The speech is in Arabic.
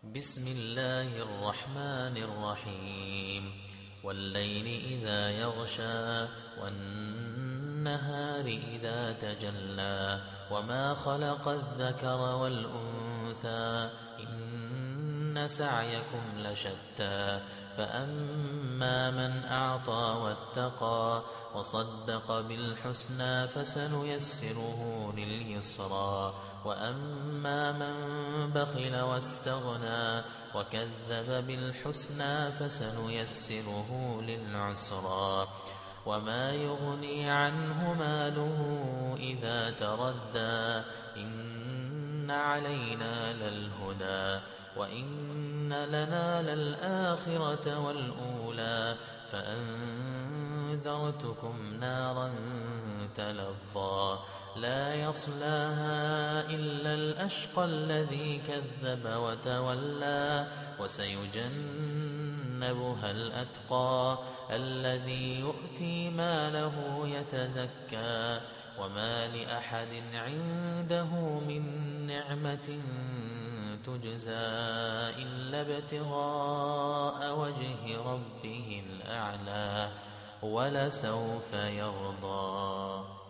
بسم الله الرحمن الرحيم والليل إذا يغشى والنهار إذا تجلى وما خلق الذكر والأنثى إن سعيكم لشتى فأما من أعطى واتقى وصدق بالحسنى فسنيسره لليسرى وأما من بخل واستغنى وكذب بالحسنى فسنيسره للعسرى وما يغني عنه ماله إذا تردى إن علينا للهدى وإن لنا للآخرة والأولى فأنذرتكم نارا تلظى لا يصلاها إلا الأشقى الذي كذب وتولى وسيجنبها الأتقى الذي يؤتي ماله يتزكى وما لأحد عنده من نعمة تجزى إلا ابتغاء وجه ربه الأعلى ولسوف يرضى.